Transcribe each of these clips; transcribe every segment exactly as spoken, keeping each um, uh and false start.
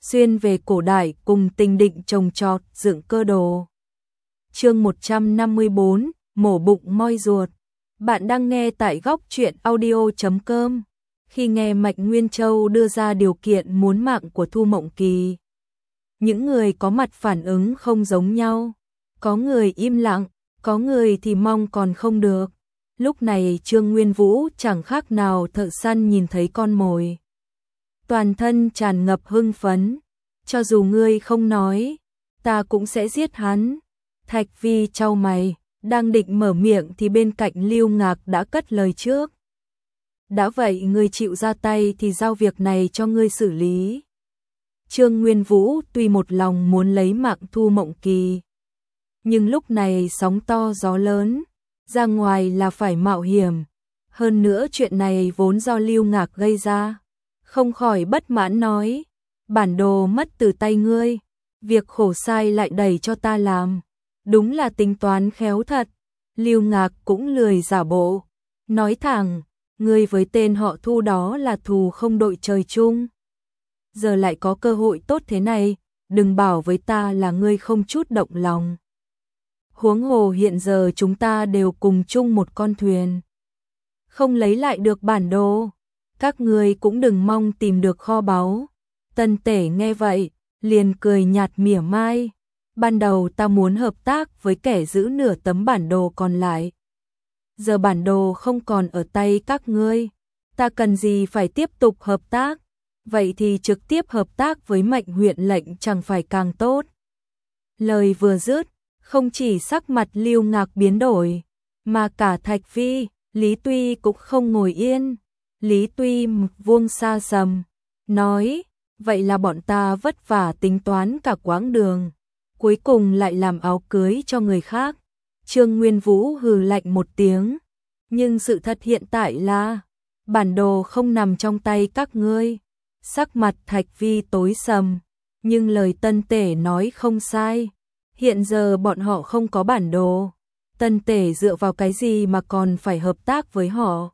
xuyên về cổ đại cùng tình định trồng trọt dựng cơ đồ. Chương một trăm năm mươi bốn, mổ bụng moi ruột. Bạn đang nghe tại góc truyện audio chấm com. Khi nghe Mạch Nguyên Châu đưa ra điều kiện muốn mạng của Thu Mộng Kỳ, những người có mặt phản ứng không giống nhau. Có người im lặng, có người thì mong còn không được. Lúc này Trương Nguyên Vũ chẳng khác nào thợ săn nhìn thấy con mồi. Toàn thân tràn ngập hưng phấn. Cho dù ngươi không nói, ta cũng sẽ giết hắn. Thạch Vi chau mày, đang định mở miệng thì bên cạnh Lưu Ngạc đã cất lời trước. Đã vậy ngươi chịu ra tay thì giao việc này cho ngươi xử lý. Trương Nguyên Vũ tuy một lòng muốn lấy mạng Thu Mộng Kỳ, nhưng lúc này sóng to gió lớn, ra ngoài là phải mạo hiểm. Hơn nữa chuyện này vốn do Lưu Ngạc gây ra. Không khỏi bất mãn nói, bản đồ mất từ tay ngươi, việc khổ sai lại đẩy cho ta làm. Đúng là tính toán khéo thật. Lưu Ngạc cũng lười giả bộ, nói thẳng, ngươi với tên họ Thu đó là thù không đội trời chung. Giờ lại có cơ hội tốt thế này, đừng bảo với ta là ngươi không chút động lòng. Huống hồ hiện giờ chúng ta đều cùng chung một con thuyền. Không lấy lại được bản đồ, các ngươi cũng đừng mong tìm được kho báu. Tân Tể nghe vậy, liền cười nhạt mỉa mai. Ban đầu ta muốn hợp tác với kẻ giữ nửa tấm bản đồ còn lại. Giờ bản đồ không còn ở tay các ngươi, ta cần gì phải tiếp tục hợp tác. Vậy thì trực tiếp hợp tác với Mệnh huyện lệnh chẳng phải càng tốt. Lời vừa dứt, không chỉ sắc mặt Lưu Ngạc biến đổi, mà cả Thạch Vi, Lý Tuy cũng không ngồi yên. Lý Tuy vuông xa sầm, nói, vậy là bọn ta vất vả tính toán cả quãng đường, cuối cùng lại làm áo cưới cho người khác. Trương Nguyên Vũ hừ lạnh một tiếng, nhưng sự thật hiện tại là, bản đồ không nằm trong tay các ngươi. Sắc mặt Thạch Vi tối sầm, nhưng lời Tân Tể nói không sai. Hiện giờ bọn họ không có bản đồ, Tân Tể dựa vào cái gì mà còn phải hợp tác với họ?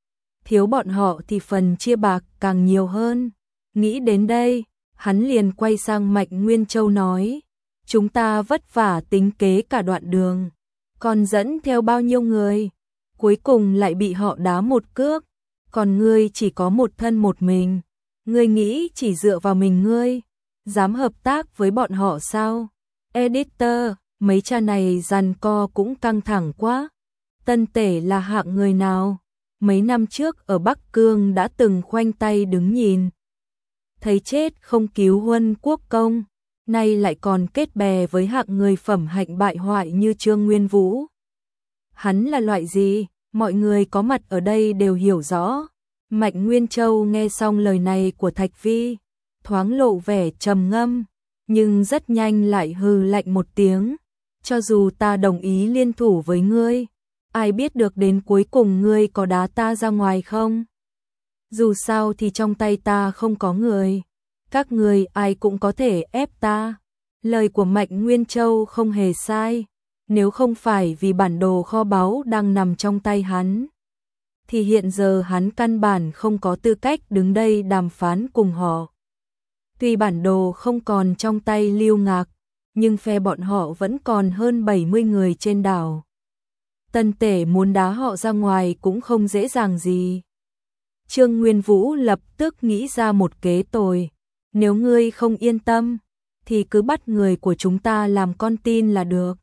Thiếu bọn họ thì phần chia bạc càng nhiều hơn. Nghĩ đến đây, hắn liền quay sang Mạch Nguyên Châu nói, chúng ta vất vả tính kế cả đoạn đường, còn dẫn theo bao nhiêu người, cuối cùng lại bị họ đá một cước, còn ngươi chỉ có một thân một mình, ngươi nghĩ chỉ dựa vào mình ngươi, dám hợp tác với bọn họ sao? Editor, mấy cha này giằng co cũng căng thẳng quá. Tân Tể là hạng người nào? Mấy năm trước ở Bắc Cương đã từng khoanh tay đứng nhìn, thấy chết không cứu huân quốc công, nay lại còn kết bè với hạng người phẩm hạnh bại hoại như Trương Nguyên Vũ. Hắn là loại gì? Mọi người có mặt ở đây đều hiểu rõ. Mạch Nguyên Châu nghe xong lời này của Thạch Vi, thoáng lộ vẻ trầm ngâm, nhưng rất nhanh lại hừ lạnh một tiếng, cho dù ta đồng ý liên thủ với ngươi, ai biết được đến cuối cùng ngươi có đá ta ra ngoài không? Dù sao thì trong tay ta không có người, các ngươi ai cũng có thể ép ta. Lời của Mạch Nguyên Châu không hề sai, nếu không phải vì bản đồ kho báu đang nằm trong tay hắn, thì hiện giờ hắn căn bản không có tư cách đứng đây đàm phán cùng họ. Tuy bản đồ không còn trong tay Lưu Ngạc, nhưng phe bọn họ vẫn còn hơn bảy mươi người trên đảo. Tân Tể muốn đá họ ra ngoài cũng không dễ dàng gì. Trương Nguyên Vũ lập tức nghĩ ra một kế tồi. Nếu ngươi không yên tâm, thì cứ bắt người của chúng ta làm con tin là được.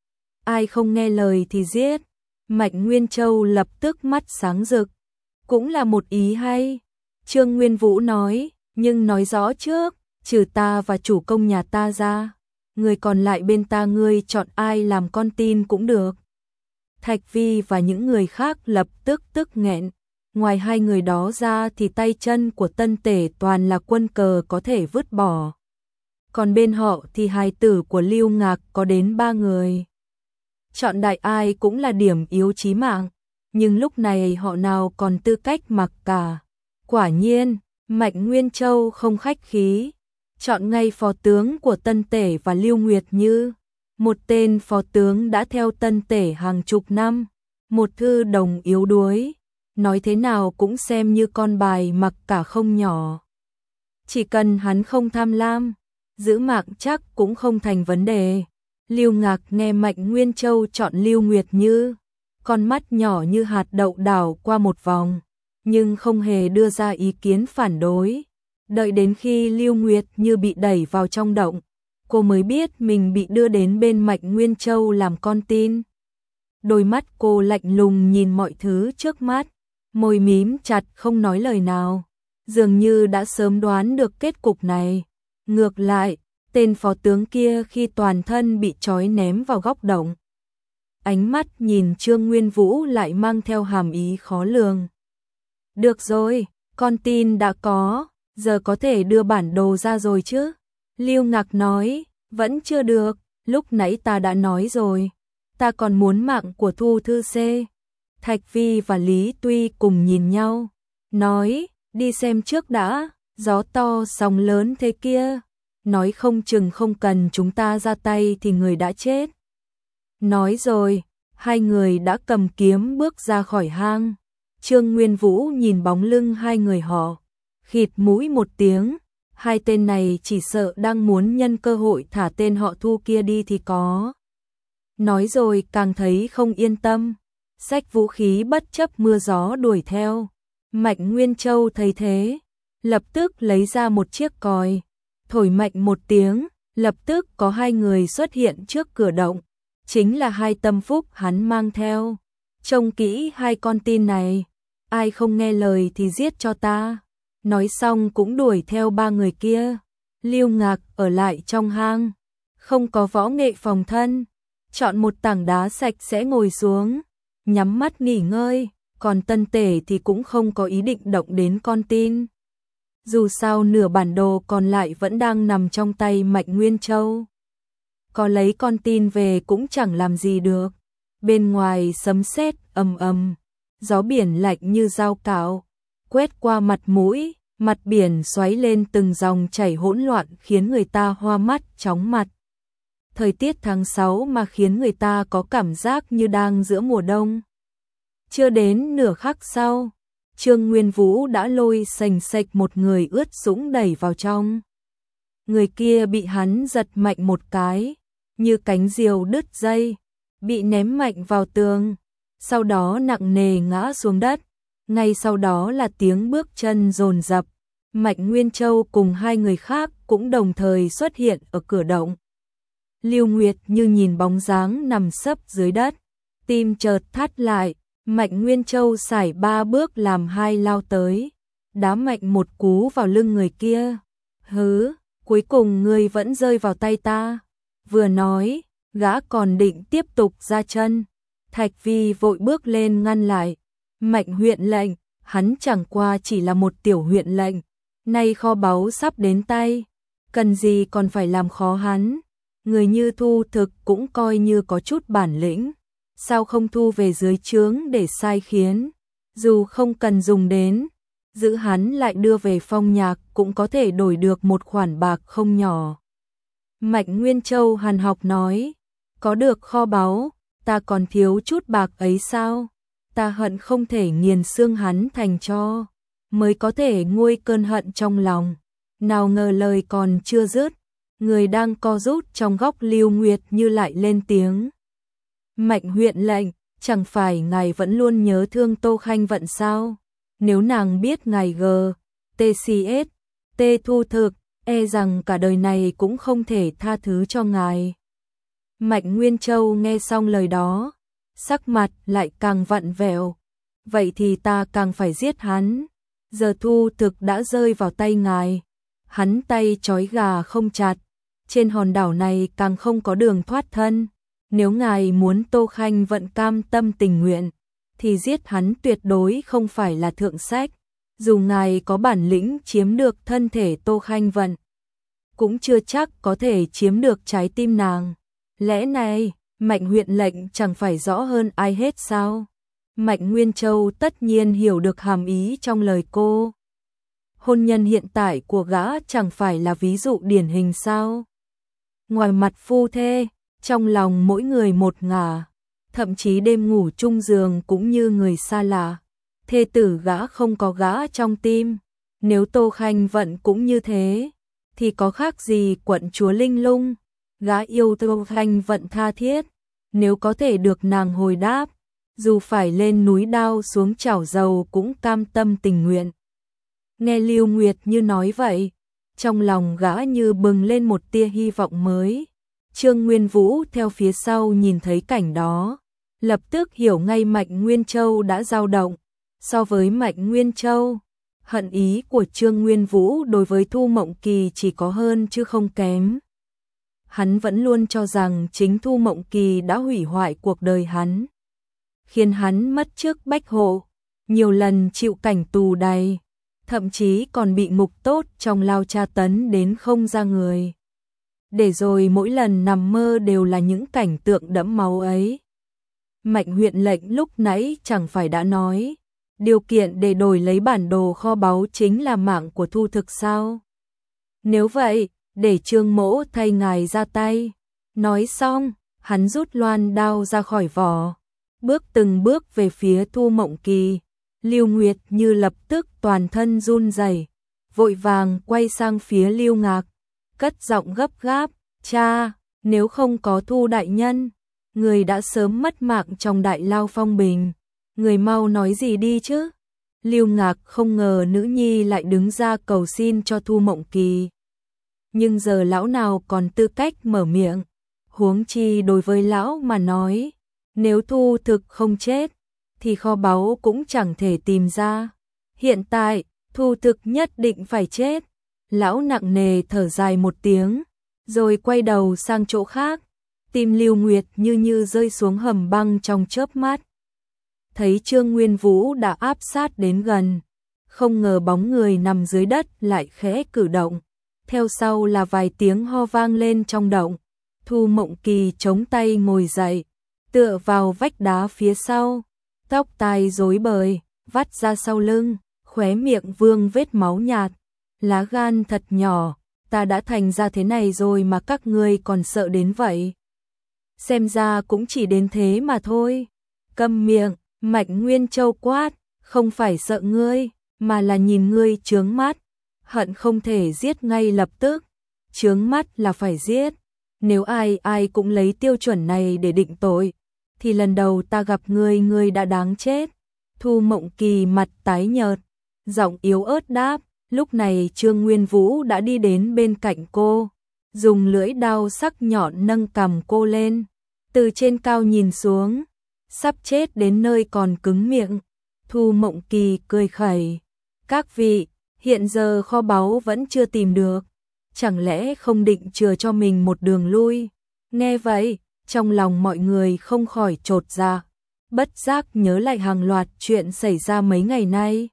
Ai không nghe lời thì giết. Mạch Nguyên Châu lập tức mắt sáng rực. Cũng là một ý hay. Trương Nguyên Vũ nói, nhưng nói rõ trước, trừ ta và chủ công nhà ta ra, người còn lại bên ta ngươi chọn ai làm con tin cũng được. Thạch Vi và những người khác lập tức tức nghẹn. Ngoài hai người đó ra thì tay chân của Tân Tể toàn là quân cờ có thể vứt bỏ. Còn bên họ thì hài tử của Lưu Ngạc có đến ba người. Chọn đại ai cũng là điểm yếu chí mạng, nhưng lúc này họ nào còn tư cách mặc cả. Quả nhiên, Mạch Nguyên Châu không khách khí, chọn ngay phó tướng của Tân Tể và Lưu Nguyệt Như. Một tên phó tướng đã theo Tân Tể hàng chục năm, một thư đồng yếu đuối, nói thế nào cũng xem như con bài mặc cả không nhỏ. Chỉ cần hắn không tham lam, giữ mạng chắc cũng không thành vấn đề. Lưu Ngạc nghe Mạnh Nguyên Châu chọn Lưu Nguyệt Như, con mắt nhỏ như hạt đậu đảo qua một vòng, nhưng không hề đưa ra ý kiến phản đối. Đợi đến khi Lưu Nguyệt Như bị đẩy vào trong động, cô mới biết mình bị đưa đến bên Mạnh Nguyên Châu làm con tin. Đôi mắt cô lạnh lùng nhìn mọi thứ trước mắt, môi mím chặt không nói lời nào, dường như đã sớm đoán được kết cục này. Ngược lại, tên phó tướng kia khi toàn thân bị trói ném vào góc động, ánh mắt nhìn Trương Nguyên Vũ lại mang theo hàm ý khó lường. Được rồi, con tin đã có, giờ có thể đưa bản đồ ra rồi chứ? Lưu Ngạc nói, vẫn chưa được, lúc nãy ta đã nói rồi, ta còn muốn mạng của Thu Thư C. Thạch Vi và Lý Tuy cùng nhìn nhau, nói, đi xem trước đã, gió to sóng lớn thế kia, nói không chừng không cần chúng ta ra tay thì người đã chết. Nói rồi, hai người đã cầm kiếm bước ra khỏi hang. Trương Nguyên Vũ nhìn bóng lưng hai người họ, khịt mũi một tiếng, hai tên này chỉ sợ đang muốn nhân cơ hội thả tên họ Thu kia đi thì có. Nói rồi càng thấy không yên tâm, xách vũ khí bất chấp mưa gió đuổi theo. Mạnh Nguyên Châu thấy thế, lập tức lấy ra một chiếc còi, thổi mạnh một tiếng, lập tức có hai người xuất hiện trước cửa động, chính là hai tâm phúc hắn mang theo. Trông kỹ hai con tin này, ai không nghe lời thì giết cho ta. Nói xong cũng đuổi theo ba người kia. Lưu Ngạc ở lại trong hang, không có võ nghệ phòng thân, chọn một tảng đá sạch sẽ ngồi xuống, nhắm mắt nghỉ ngơi, còn Tân Tể thì cũng không có ý định động đến con tin. Dù sao nửa bản đồ còn lại vẫn đang nằm trong tay Mạnh Nguyên Châu. Có lấy con tin về cũng chẳng làm gì được. Bên ngoài sấm sét ầm ầm, gió biển lạnh như dao cạo, quét qua mặt mũi, mặt biển xoáy lên từng dòng chảy hỗn loạn khiến người ta hoa mắt chóng mặt. Thời tiết tháng sáu mà khiến người ta có cảm giác như đang giữa mùa đông. Chưa đến nửa khắc sau, Trương Nguyên Vũ đã lôi sành sạch một người ướt sũng đẩy vào trong. Người kia bị hắn giật mạnh một cái, như cánh diều đứt dây, bị ném mạnh vào tường, sau đó nặng nề ngã xuống đất. Ngay sau đó là tiếng bước chân dồn dập. Mạnh Nguyên Châu cùng hai người khác cũng đồng thời xuất hiện ở cửa động. Lưu Nguyệt Như nhìn bóng dáng nằm sấp dưới đất, tim chợt thắt lại. Mạnh Nguyên Châu sải ba bước làm hai lao tới, đá mạnh một cú vào lưng người kia. Hứ, cuối cùng ngươi vẫn rơi vào tay ta. Vừa nói, gã còn định tiếp tục ra chân. Thạch Vi vội bước lên ngăn lại. Mạnh huyện lệnh, hắn chẳng qua chỉ là một tiểu huyện lệnh, nay kho báu sắp đến tay, cần gì còn phải làm khó hắn. Người như Thu Thực cũng coi như có chút bản lĩnh, sao không thu về dưới trướng để sai khiến, dù không cần dùng đến, giữ hắn lại đưa về Phong Nhạc cũng có thể đổi được một khoản bạc không nhỏ. Mạnh Nguyên Châu hàn học nói, có được kho báu, ta còn thiếu chút bạc ấy sao? Ta hận không thể nghiền xương hắn thành tro, mới có thể nguôi cơn hận trong lòng. Nào ngờ lời còn chưa dứt, người đang co rút trong góc Lưu Nguyệt Như lại lên tiếng. Mạnh huyện lệnh, chẳng phải ngài vẫn luôn nhớ thương Tô Khanh Vận sao? Nếu nàng biết ngài G, tê xê ét, T Thu Thực, e rằng cả đời này cũng không thể tha thứ cho ngài. Mạnh Nguyên Châu nghe xong lời đó, sắc mặt lại càng vặn vẹo. Vậy thì ta càng phải giết hắn. Giờ Thu Thực đã rơi vào tay ngài, hắn tay trói gà không chặt, trên hòn đảo này càng không có đường thoát thân. Nếu ngài muốn Tô Khanh Vận cam tâm tình nguyện, thì giết hắn tuyệt đối không phải là thượng sách. Dù ngài có bản lĩnh chiếm được thân thể Tô Khanh Vận, cũng chưa chắc có thể chiếm được trái tim nàng. Lẽ này, Mạnh huyện lệnh chẳng phải rõ hơn ai hết sao? Mạnh Nguyên Châu tất nhiên hiểu được hàm ý trong lời cô. Hôn nhân hiện tại của gã chẳng phải là ví dụ điển hình sao? Ngoài mặt phu thê, trong lòng mỗi người một ngả, thậm chí đêm ngủ chung giường cũng như người xa lạ. Thê tử gã không có gã trong tim, Nếu Tô Khanh Vận cũng như thế, thì có khác gì quận chúa Linh Lung, gã yêu Tô Khanh Vận tha thiết, nếu có thể được nàng hồi đáp, dù phải lên núi đao xuống chảo dầu cũng cam tâm tình nguyện. Nghe Lưu Nguyệt Như nói vậy, trong lòng gã như bừng lên một tia hy vọng mới. Trương Nguyên Vũ theo phía sau nhìn thấy cảnh đó, lập tức hiểu ngay Mạnh Nguyên Châu đã dao động. So với Mạnh Nguyên Châu, hận ý của Trương Nguyên Vũ đối với Thu Mộng Kỳ chỉ có hơn chứ không kém. Hắn vẫn luôn cho rằng chính Thu Mộng Kỳ đã hủy hoại cuộc đời hắn, khiến hắn mất chức bách hộ, nhiều lần chịu cảnh tù đầy, thậm chí còn bị ngục tốt trong lao tra tấn đến không ra người. Để rồi mỗi lần nằm mơ đều là những cảnh tượng đẫm máu ấy. Mạnh huyện lệnh lúc nãy chẳng phải đã nói, điều kiện để đổi lấy bản đồ kho báu chính là mạng của Thu Thực sao? Nếu vậy, để Trương Mỗ thay ngài ra tay. Nói xong, hắn rút loan đao ra khỏi vỏ, bước từng bước về phía Thu Mộng Kỳ. Lưu Nguyệt Như lập tức toàn thân run rẩy, vội vàng quay sang phía Lưu Ngạc, cất giọng gấp gáp, cha, nếu không có Thu đại nhân, người đã sớm mất mạng trong đại lao phong bình, người mau nói gì đi chứ. Lưu Ngạc không ngờ nữ nhi lại đứng ra cầu xin cho Thu Mộng Kỳ. Nhưng giờ lão nào còn tư cách mở miệng, huống chi đối với lão mà nói, nếu Thu Thực không chết, thì kho báu cũng chẳng thể tìm ra. Hiện tại, Thu Thực nhất định phải chết. Lão nặng nề thở dài một tiếng, rồi quay đầu sang chỗ khác. Tim Lưu Nguyệt Như như rơi xuống hầm băng trong chớp mắt. Thấy Trương Nguyên Vũ đã áp sát đến gần, không ngờ bóng người nằm dưới đất lại khẽ cử động. Theo sau là vài tiếng ho vang lên trong động. Thu Mộng Kỳ chống tay ngồi dậy, tựa vào vách đá phía sau, tóc tai rối bời, vắt ra sau lưng, khóe miệng vương vết máu nhạt. Lá gan thật nhỏ, ta đã thành ra thế này rồi mà các ngươi còn sợ đến vậy. Xem ra cũng chỉ đến thế mà thôi. Câm miệng, Mạnh Nguyên Châu quát, không phải sợ ngươi, mà là nhìn ngươi chướng mắt, hận không thể giết ngay lập tức. Chướng mắt là phải giết. Nếu ai ai cũng lấy tiêu chuẩn này để định tội, thì lần đầu ta gặp ngươi ngươi đã đáng chết. Thu Mộng Kỳ mặt tái nhợt, giọng yếu ớt đáp. Lúc này Trương Nguyên Vũ đã đi đến bên cạnh cô, dùng lưỡi đao sắc nhọn nâng cằm cô lên, từ trên cao nhìn xuống, sắp chết đến nơi còn cứng miệng. Thu Mộng Kỳ cười khẩy, các vị, hiện giờ kho báu vẫn chưa tìm được, chẳng lẽ không định chừa cho mình một đường lui? Nghe vậy, trong lòng mọi người không khỏi chột dạ, bất giác nhớ lại hàng loạt chuyện xảy ra mấy ngày nay.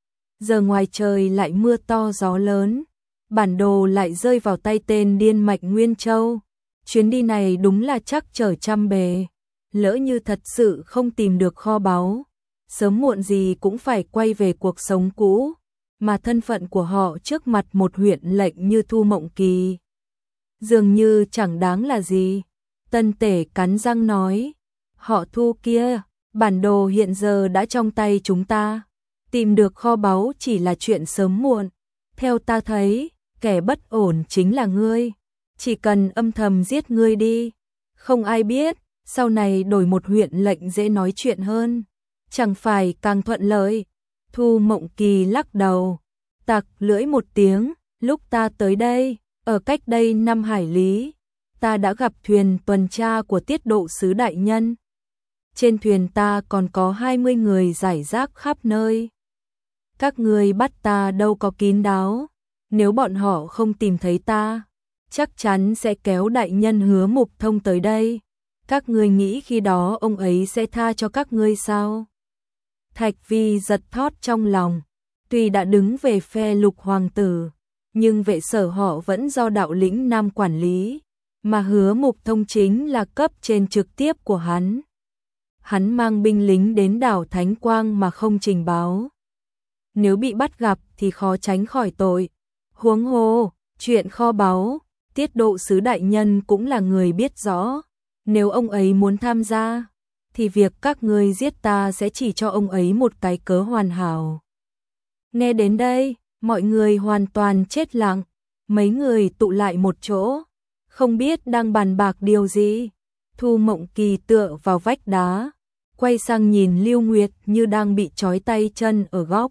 Giờ ngoài trời lại mưa to gió lớn, bản đồ lại rơi vào tay tên điên Mạnh Nguyên Châu. Chuyến đi này đúng là chắc trở trăm bề, lỡ như thật sự không tìm được kho báu, sớm muộn gì cũng phải quay về cuộc sống cũ, mà thân phận của họ trước mặt một huyện lệnh như Thu Mộng Kỳ dường như chẳng đáng là gì. Tân Tể cắn răng nói, họ Thu kia, bản đồ hiện giờ đã trong tay chúng ta. Tìm được kho báu chỉ là chuyện sớm muộn. Theo ta thấy, kẻ bất ổn chính là ngươi. Chỉ cần âm thầm giết ngươi đi, không ai biết, sau này đổi một huyện lệnh dễ nói chuyện hơn, chẳng phải càng thuận lợi. Thu Mộng Kỳ lắc đầu, tặc lưỡi một tiếng, lúc ta tới đây, ở cách đây năm hải lý, ta đã gặp thuyền tuần tra của Tiết Độ sứ đại nhân. Trên thuyền ta còn có hai mươi người rải rác khắp nơi. Các ngươi bắt ta đâu có kín đáo, nếu bọn họ không tìm thấy ta, chắc chắn sẽ kéo đại nhân Hứa Mục Thông tới đây. Các ngươi nghĩ khi đó ông ấy sẽ tha cho các ngươi sao? Thạch Vi giật thót trong lòng, tuy đã đứng về phe Lục hoàng tử, nhưng vệ sở họ vẫn do đạo lĩnh Nam quản lý, mà Hứa Mục Thông chính là cấp trên trực tiếp của hắn. Hắn mang binh lính đến đảo Thánh Quang mà không trình báo, nếu bị bắt gặp thì khó tránh khỏi tội. Huống hồ, chuyện kho báu, Tiết Độ sứ đại nhân cũng là người biết rõ, nếu ông ấy muốn tham gia, thì việc các ngươi giết ta sẽ chỉ cho ông ấy một cái cớ hoàn hảo. Nghe đến đây, Mọi người hoàn toàn chết lặng, mấy người tụ lại một chỗ, không biết đang bàn bạc điều gì. Thu Mộng Kỳ tựa vào vách đá, quay sang nhìn Lưu Nguyệt như đang bị trói tay chân ở góc.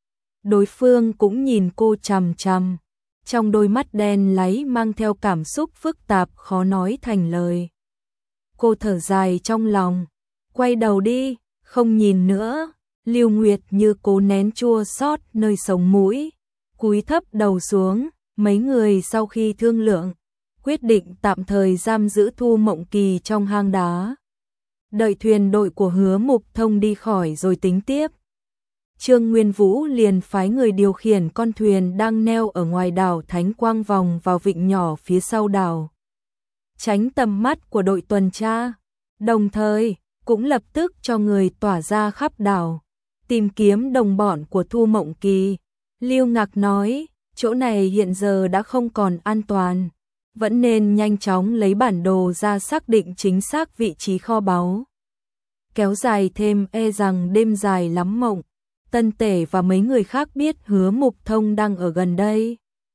Đối phương cũng nhìn cô chằm chằm, trong đôi mắt đen láy mang theo cảm xúc phức tạp khó nói thành lời. Cô thở dài trong lòng, quay đầu đi, không nhìn nữa. Lưu Nguyệt như cố nén chua xót nơi sống mũi, cúi thấp đầu xuống. Mấy người sau khi thương lượng, quyết định tạm thời giam giữ Thu Mộng Kỳ trong hang đá, đợi thuyền đội của Hứa Mục Thông đi khỏi rồi tính tiếp. Trương Nguyên Vũ liền phái người điều khiển con thuyền đang neo ở ngoài đảo Thánh Quang vòng vào vịnh nhỏ phía sau đảo, tránh tầm mắt của đội tuần tra, đồng thời cũng lập tức cho người tỏa ra khắp đảo, tìm kiếm đồng bọn của Thu Mộng Kỳ. Lưu Ngạc nói, chỗ này hiện giờ đã không còn an toàn, vẫn nên nhanh chóng lấy bản đồ ra xác định chính xác vị trí kho báu. Kéo dài thêm e rằng đêm dài lắm mộng. Tân Tể và mấy người khác biết Hứa Mục Thông đang ở gần đây,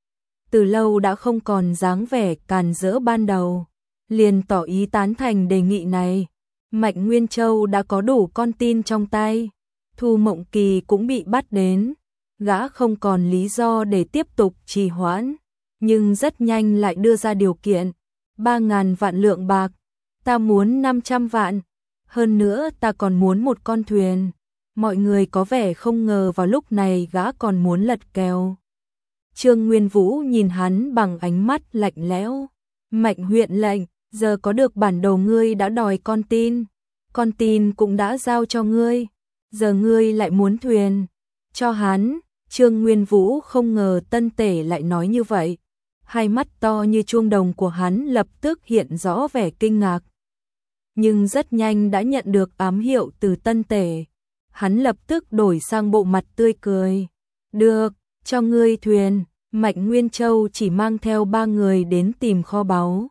từ lâu đã không còn dáng vẻ càn rỡ ban đầu, liền tỏ ý tán thành đề nghị này. Mạnh Nguyên Châu đã có đủ con tin trong tay, Thu Mộng Kỳ cũng bị bắt đến, gã không còn lý do để tiếp tục trì hoãn, nhưng rất nhanh lại đưa ra điều kiện, ba ngàn vạn lượng bạc, ta muốn năm trăm vạn, hơn nữa ta còn muốn một con thuyền. Mọi người có vẻ không ngờ vào lúc này gã còn muốn lật kèo. Trương Nguyên Vũ nhìn hắn bằng ánh mắt lạnh lẽo. Mạnh huyện lệnh, giờ có được bản đồ ngươi đã đòi con tin, con tin cũng đã giao cho ngươi, giờ ngươi lại muốn thuyền cho hắn. Trương Nguyên Vũ không ngờ Tân Tể lại nói như vậy, hai mắt to như chuông đồng của hắn lập tức hiện rõ vẻ kinh ngạc, nhưng rất nhanh đã nhận được ám hiệu từ Tân Tể. Hắn lập tức đổi sang bộ mặt tươi cười. Được, cho ngươi thuyền. Mạnh Nguyên Châu chỉ mang theo ba người đến tìm kho báu.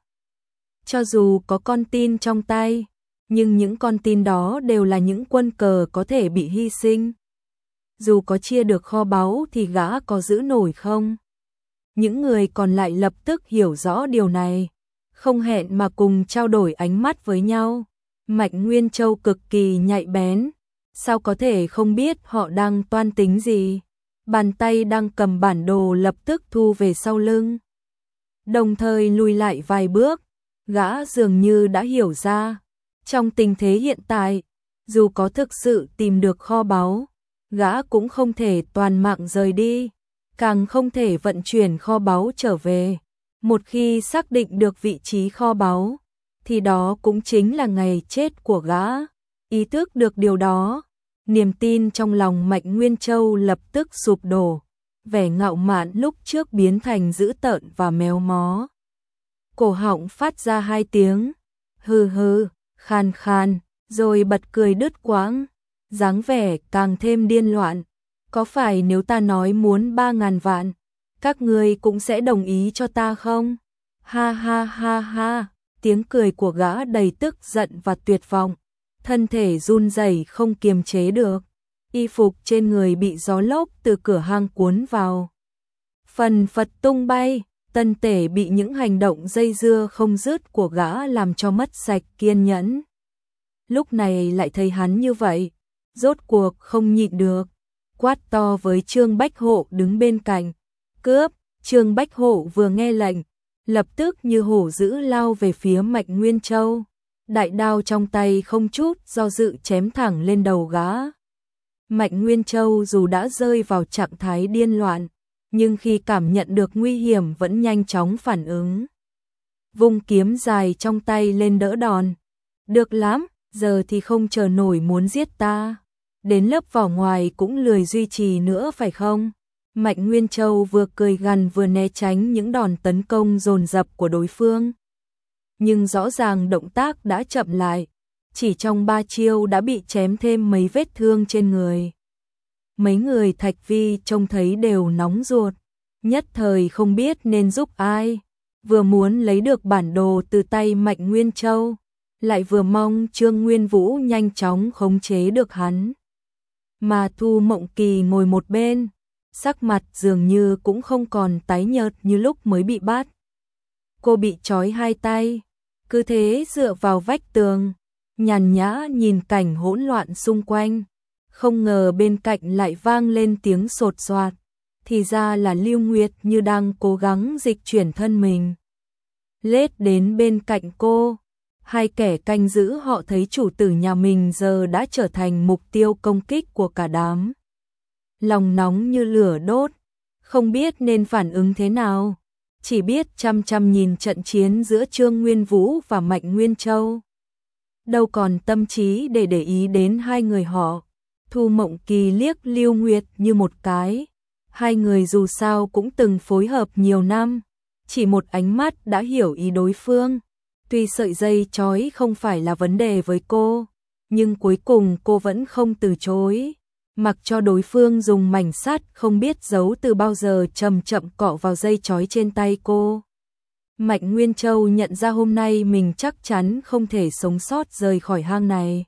Cho dù có con tin trong tay, nhưng những con tin đó đều là những quân cờ có thể bị hy sinh. Dù có chia được kho báu thì gã có giữ nổi không? Những người còn lại lập tức hiểu rõ điều này, không hẹn mà cùng trao đổi ánh mắt với nhau. Mạnh Nguyên Châu cực kỳ nhạy bén, sao có thể không biết họ đang toan tính gì. Bàn tay đang cầm bản đồ lập tức thu về sau lưng, đồng thời lùi lại vài bước. Gã dường như đã hiểu ra, trong tình thế hiện tại, dù có thực sự tìm được kho báu, gã cũng không thể toàn mạng rời đi, càng không thể vận chuyển kho báu trở về. Một khi xác định được vị trí kho báu, thì đó cũng chính là ngày chết của gã. Ý thức được điều đó, niềm tin trong lòng Mạnh Nguyên Châu lập tức sụp đổ, vẻ ngạo mạn lúc trước biến thành dữ tợn và méo mó. Cổ họng phát ra hai tiếng hừ hừ, khan khan, rồi bật cười đứt quãng, dáng vẻ càng thêm điên loạn. Có phải nếu ta nói muốn ba ngàn vạn, các ngươi cũng sẽ đồng ý cho ta không? Ha ha ha ha, tiếng cười của gã đầy tức giận và tuyệt vọng, thân thể run rẩy không kiềm chế được, y phục trên người bị gió lốc từ cửa hang cuốn vào, phần phật tung bay. Tân Tể bị những hành động dây dưa không dứt của gã làm cho mất sạch kiên nhẫn. Lúc này lại thấy hắn như vậy, rốt cuộc không nhịn được, quát to với Trương Bách Hộ đứng bên cạnh. Cướp! Trương Bách Hộ vừa nghe lệnh, lập tức như hổ dữ lao về phía Mạnh Nguyên Châu. Đại đao trong tay không chút do dự chém thẳng lên đầu gã. Mạnh Nguyên Châu dù đã rơi vào trạng thái điên loạn, nhưng khi cảm nhận được nguy hiểm vẫn nhanh chóng phản ứng. Vung kiếm dài trong tay lên đỡ đòn. Được lắm, giờ thì không chờ nổi muốn giết ta. Đến lớp vỏ ngoài cũng lười duy trì nữa phải không? Mạnh Nguyên Châu vừa cười gằn vừa né tránh những đòn tấn công dồn dập của đối phương. Nhưng rõ ràng động tác đã chậm lại, chỉ trong ba chiêu đã bị chém thêm mấy vết thương trên người. Mấy người Thạch Vi trông thấy đều nóng ruột, nhất thời không biết nên giúp ai, vừa muốn lấy được bản đồ từ tay Mạnh Nguyên Châu, lại vừa mong Trương Nguyên Vũ nhanh chóng khống chế được hắn. Mà Thu Mộng Kỳ ngồi một bên, sắc mặt dường như cũng không còn tái nhợt như lúc mới bị bắt. Cô bị trói hai tay, cứ thế dựa vào vách tường, nhàn nhã nhìn cảnh hỗn loạn xung quanh. Không ngờ bên cạnh lại vang lên tiếng sột soạt, thì ra là Lưu Nguyệt Như đang cố gắng dịch chuyển thân mình. Lết đến bên cạnh cô, hai kẻ canh giữ họ thấy chủ tử nhà mình giờ đã trở thành mục tiêu công kích của cả đám. Lòng nóng như lửa đốt, không biết nên phản ứng thế nào, chỉ biết chăm chăm nhìn trận chiến giữa Trương Nguyên Vũ và Mạnh Nguyên Châu. Đâu còn tâm trí để để ý đến hai người họ. Thu Mộng Kỳ liếc Lưu Nguyệt Như một cái, hai người dù sao cũng từng phối hợp nhiều năm, chỉ một ánh mắt đã hiểu ý đối phương. Tuy sợi dây trói không phải là vấn đề với cô, nhưng cuối cùng cô vẫn không từ chối, mặc cho đối phương dùng mảnh sắt không biết giấu từ bao giờ chậm chậm cọ vào dây trói trên tay cô. Mạnh Nguyên Châu nhận ra hôm nay mình chắc chắn không thể sống sót rời khỏi hang này.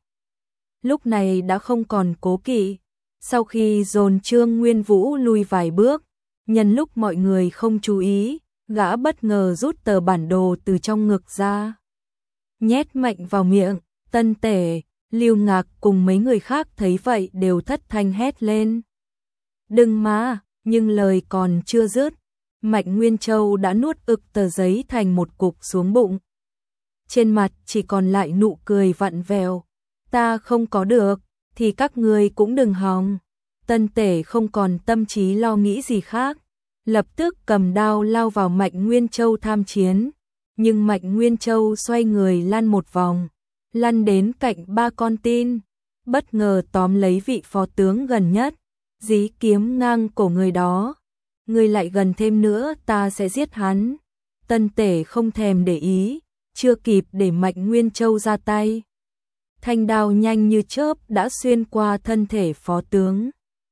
Lúc này đã không còn cố kỵ, sau khi dồn Trương Nguyên Vũ lùi vài bước, nhân lúc mọi người không chú ý, gã bất ngờ rút tờ bản đồ từ trong ngực ra, nhét mạnh vào miệng. Tân Tể, Lưu Ngạc cùng mấy người khác thấy vậy đều thất thanh hét lên. Đừng mà, nhưng lời còn chưa dứt, Mạnh Nguyên Châu đã nuốt ực tờ giấy thành một cục xuống bụng. Trên mặt chỉ còn lại nụ cười vặn vẹo. Ta không có được, thì các ngươi cũng đừng hòng. Tân Tể không còn tâm trí lo nghĩ gì khác, lập tức cầm đao lao vào Mạnh Nguyên Châu tham chiến. Nhưng Mạnh Nguyên Châu xoay người lăn một vòng, lăn đến cạnh ba con tin, bất ngờ tóm lấy vị phó tướng gần nhất, dí kiếm ngang cổ người đó. Người lại gần thêm nữa ta sẽ giết hắn. Tân Tể không thèm để ý, chưa kịp để Mạnh Nguyên Châu ra tay, thanh đao nhanh như chớp đã xuyên qua thân thể phó tướng.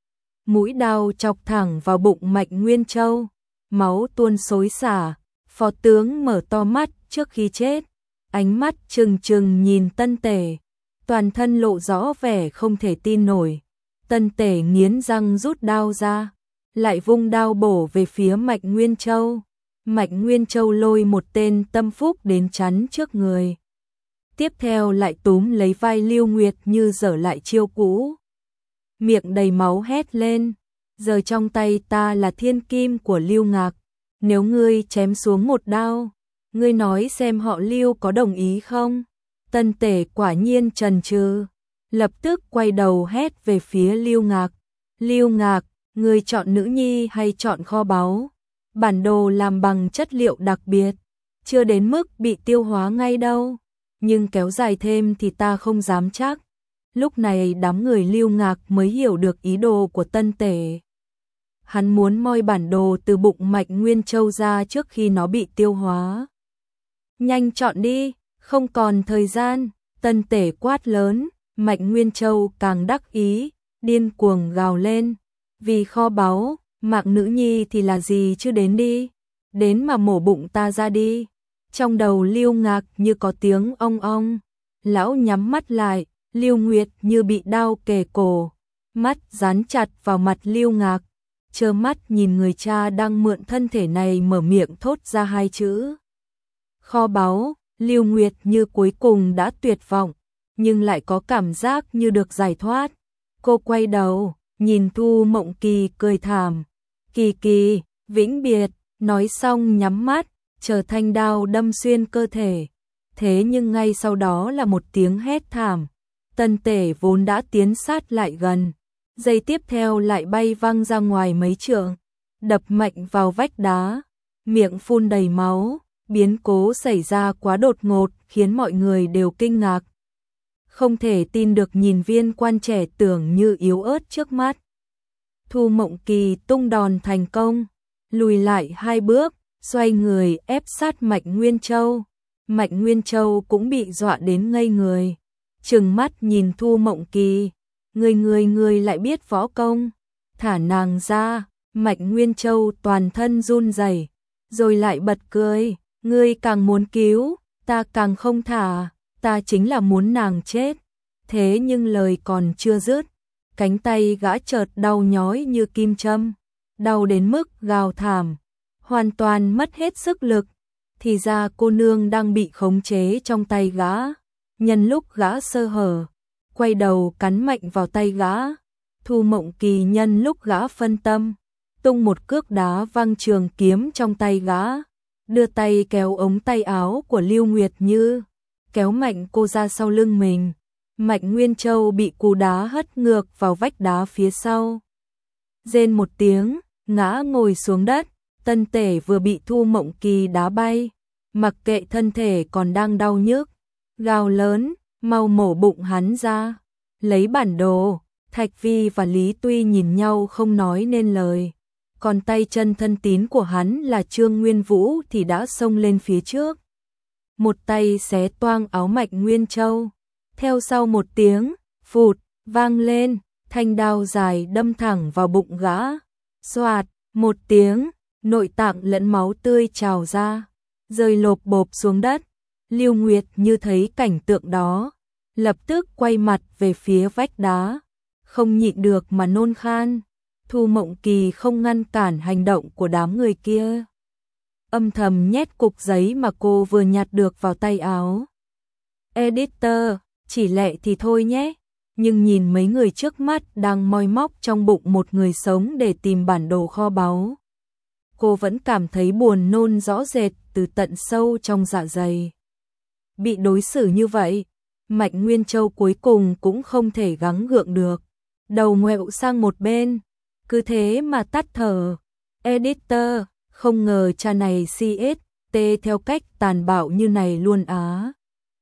Mũi đao chọc thẳng vào bụng Mạnh Nguyên Châu, máu tuôn xối xả. Phó tướng mở to mắt trước khi chết, ánh mắt trừng trừng nhìn Tân Tể, toàn thân lộ rõ vẻ không thể tin nổi. Tân Tể nghiến răng rút đao ra, lại vung đao bổ về phía Mạnh Nguyên Châu. Mạnh Nguyên Châu lôi một tên tâm phúc đến chắn trước người, tiếp theo lại túm lấy vai Lưu Nguyệt Như giở lại chiêu cũ, miệng đầy máu hét lên, giờ trong tay ta là thiên kim của Lưu Ngạc, nếu ngươi chém xuống một đao, ngươi nói xem họ Lưu có đồng ý không? Tân Tể quả nhiên chần chừ, lập tức quay đầu hét về phía Lưu Ngạc. Lưu Ngạc, ngươi chọn nữ nhi hay chọn kho báu? Bản đồ làm bằng chất liệu đặc biệt, chưa đến mức bị tiêu hóa ngay đâu, nhưng kéo dài thêm thì ta không dám chắc. Lúc này đám người Lưu Ngạc mới hiểu được ý đồ của Tân Tể. Hắn muốn moi bản đồ từ bụng Mạnh Nguyên Châu ra trước khi nó bị tiêu hóa. Nhanh chọn đi, không còn thời gian. Tân Tể quát lớn. Mạnh Nguyên Châu càng đắc ý, điên cuồng gào lên. Vì kho báu, mạng nữ nhi thì là gì chứ, đến đi, đến mà mổ bụng ta ra đi. Trong đầu Lưu Ngạc như có tiếng ong ong, lão nhắm mắt lại. Lưu Nguyệt Như bị đao kề cổ, mắt dán chặt vào mặt Lưu Ngạc, trơ mắt nhìn người cha đang mượn thân thể này mở miệng thốt ra hai chữ kho báu. Lưu Nguyệt Như cuối cùng đã tuyệt vọng, nhưng lại có cảm giác như được giải thoát. Cô quay đầu, nhìn Thu Mộng Kỳ cười thảm. Kỳ Kỳ, vĩnh biệt, nói xong nhắm mắt, chờ thanh đao đâm xuyên cơ thể. Thế nhưng ngay sau đó là một tiếng hét thảm. Tân Tể vốn đã tiến sát lại gần, giây tiếp theo lại bay văng ra ngoài mấy trượng, đập mạnh vào vách đá, miệng phun đầy máu. Biến cố xảy ra quá đột ngột khiến mọi người đều kinh ngạc, không thể tin được nhìn viên quan trẻ tưởng như yếu ớt trước mắt. Thu Mộng Kỳ tung đòn thành công, lùi lại hai bước, xoay người ép sát Mạnh Nguyên Châu. Mạnh Nguyên Châu cũng bị dọa đến ngây người, trừng mắt nhìn Thu Mộng Kỳ. Người người người lại biết võ công, thả nàng ra. Mạnh Nguyên Châu toàn thân run rẩy, rồi lại bật cười. Ngươi càng muốn cứu, ta càng không thả, ta chính là muốn nàng chết. Thế nhưng lời còn chưa dứt, cánh tay gã chợt đau nhói như kim châm. đau đến mức gào thảm, hoàn toàn mất hết sức lực. Thì ra cô nương đang bị khống chế trong tay gã. Nhân lúc gã sơ hở, quay đầu cắn mạnh vào tay gã. Thu Mộng Kỳ nhân lúc gã phân tâm, tung một cước đá văng trường kiếm trong tay gã, đưa tay kéo ống tay áo của Lưu Nguyệt Như, kéo mạnh cô ra sau lưng mình. Mạnh Nguyên Châu bị cú đá hất ngược vào vách đá phía sau. Rên một tiếng, ngã ngồi xuống đất. Tân Tể vừa bị Thu Mộng Kỳ đá bay, mặc kệ thân thể còn đang đau nhức, gào lớn, mau mổ bụng hắn ra, lấy bản đồ. Thạch Vi và Lý Tuy nhìn nhau không nói nên lời, còn tay chân thân tín của hắn là Trương Nguyên Vũ thì đã xông lên phía trước. Một tay xé toang áo Mạnh Nguyên Châu, theo sau một tiếng, phụt, vang lên, thanh đao dài đâm thẳng vào bụng gã. Xoạt, một tiếng, nội tạng lẫn máu tươi trào ra, rơi lộp bộp xuống đất. Lưu Nguyệt Như thấy cảnh tượng đó, lập tức quay mặt về phía vách đá, không nhịn được mà nôn khan. Thu Mộng Kỳ không ngăn cản hành động của đám người kia, âm thầm nhét cục giấy mà cô vừa nhặt được vào tay áo. Editor, chỉ lệ thì thôi nhé, nhưng nhìn mấy người trước mắt đang moi móc trong bụng một người sống để tìm bản đồ kho báu, cô vẫn cảm thấy buồn nôn rõ rệt từ tận sâu trong dạ dày. Bị đối xử như vậy, Mạnh Nguyên Châu cuối cùng cũng không thể gắng gượng được, đầu ngoẹo sang một bên, cứ thế mà tắt thở. Editor, không ngờ cha này xê ét tê theo cách tàn bạo như này luôn á.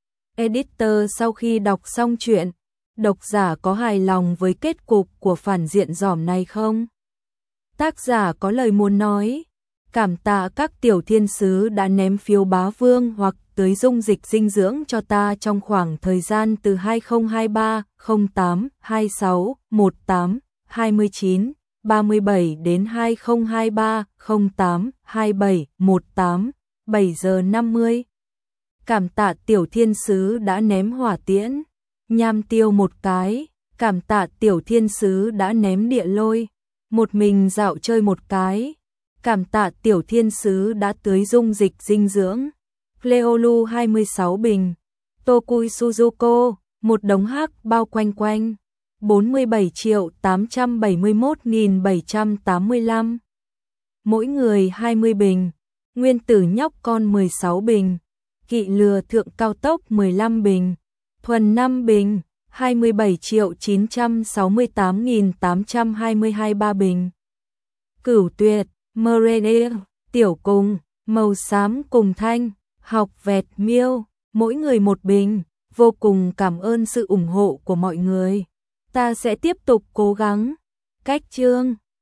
Editor, sau khi đọc xong chuyện, độc giả có hài lòng với kết cục của phản diện giỏm này không? Tác giả có lời muốn nói, cảm tạ các tiểu thiên sứ đã ném phiếu bá vương hoặc tưới dung dịch dinh dưỡng cho ta trong khoảng thời gian từ hai không hai ba không tám hai sáu một tám hai chín ba bảy đến hai không hai ba không tám hai bảy một tám bảy giờ năm mươi. Cảm tạ tiểu thiên sứ đã ném hỏa tiễn, nham tiêu một cái. Cảm tạ tiểu thiên sứ đã ném địa lôi, một mình dạo chơi một cái. Cảm tạ tiểu thiên sứ đã tưới dung dịch dinh dưỡng. Cleolu hai mươi sáu bình. Tokui Suzuko, một đống hắc bao quanh quanh. bốn mươi bảy triệu tám trăm bảy mươi mốt nghìn bảy trăm tám mươi lăm. Mỗi người hai mươi bình. Nguyên tử nhóc con mười sáu bình. Kỵ lừa thượng cao tốc mười lăm bình. Thuần năm bình. hai mươi bảy triệu chín trăm sáu mươi tám nghìn tám trăm hai mươi hai ba bình. Cửu tuyệt, Merene, tiểu cùng, màu xám cùng thanh, học vẹt miêu, mỗi người một bình. Vô cùng cảm ơn sự ủng hộ của mọi người. Ta sẽ tiếp tục cố gắng. Cách chương